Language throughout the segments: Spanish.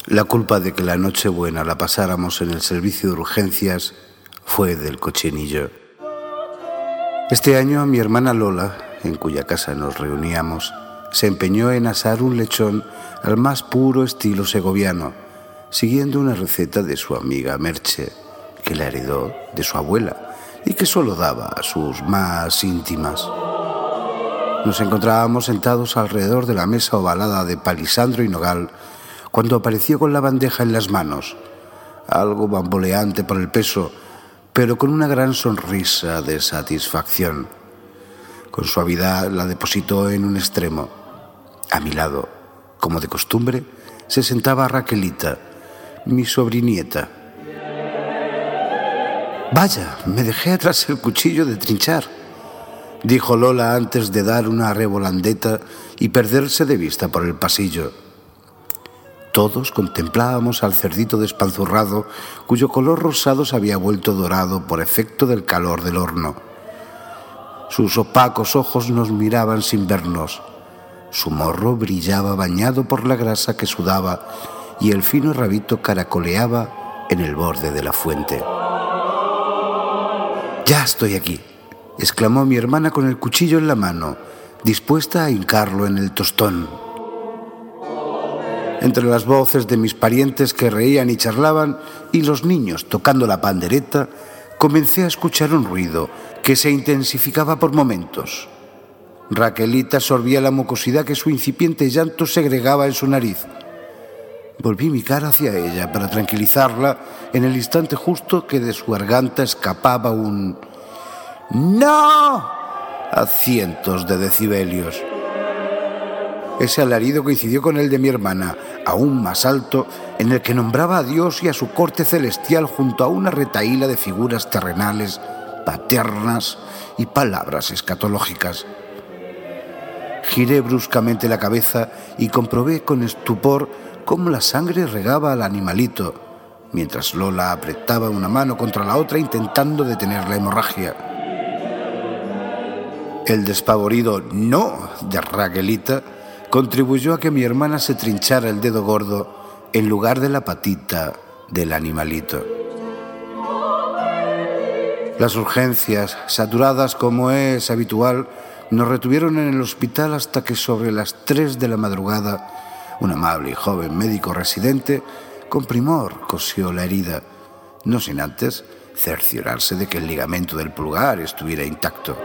La culpa de que la Nochebuena la pasáramos en el servicio de urgencias fue del cochinillo. Este año mi hermana Lola, en cuya casa nos reuníamos, se empeñó en asar un lechón al más puro estilo segoviano, siguiendo una receta de su amiga Merche, que la heredó de su abuela y que solo daba a sus más íntimas. Nos encontrábamos sentados alrededor de la mesa ovalada de palisandro y nogal cuando apareció con la bandeja en las manos, algo bamboleante por el peso, pero con una gran sonrisa de satisfacción. Con suavidad la depositó en un extremo. A mi lado, como de costumbre, se sentaba Raquelita, mi sobrinieta. «Vaya, me dejé atrás el cuchillo de trinchar», dijo Lola antes de dar una revolandeta y perderse de vista por el pasillo. Todos contemplábamos al cerdito despanzurrado, cuyo color rosado se había vuelto dorado por efecto del calor del horno. Sus opacos ojos nos miraban sin vernos. Su morro brillaba bañado por la grasa que sudaba y el fino rabito caracoleaba en el borde de la fuente. «Ya estoy aquí», exclamó mi hermana con el cuchillo en la mano, dispuesta a hincarlo en el tostón. Entre las voces de mis parientes que reían y charlaban y los niños tocando la pandereta, comencé a escuchar un ruido que se intensificaba por momentos. Raquelita sorbía la mucosidad que su incipiente llanto segregaba en su nariz. Volví mi cara hacia ella para tranquilizarla en el instante justo que de su garganta escapaba un «¡No!» a cientos de decibelios. Ese alarido coincidió con el de mi hermana, aún más alto, en el que nombraba a Dios y a su corte celestial junto a una retahíla de figuras terrenales, paternas y palabras escatológicas. Giré bruscamente la cabeza y comprobé con estupor cómo la sangre regaba al animalito, mientras Lola apretaba una mano contra la otra intentando detener la hemorragia. El despavorido «no» de Raquelita contribuyó a que mi hermana se trinchara el dedo gordo en lugar de la patita del animalito. Las urgencias, saturadas como es habitual, nos retuvieron en el hospital hasta que sobre las 3 de la madrugada un amable y joven médico residente con primor cosió la herida, no sin antes cerciorarse de que el ligamento del pulgar estuviera intacto.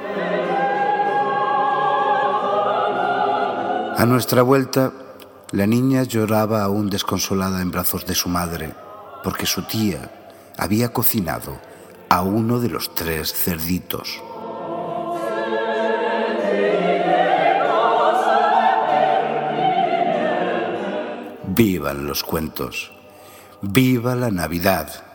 A nuestra vuelta, la niña lloraba aún desconsolada en brazos de su madre, porque su tía había cocinado a uno de los 3 cerditos. ¡Vivan los cuentos! ¡Viva la Navidad!